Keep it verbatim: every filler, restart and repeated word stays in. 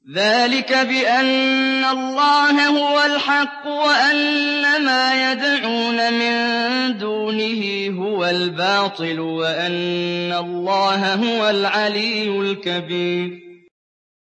ذَٰلِكَ بِأَنَّ اللَّهَ هُوَ الْحَقُّ وَأَنَّ مَا يَدْعُونَ مِن دُونِهِ هُوَ الْبَاطِلُ وَأَنَّ اللَّهَ هُوَ الْعَلِيُّ الْكَبِيرُ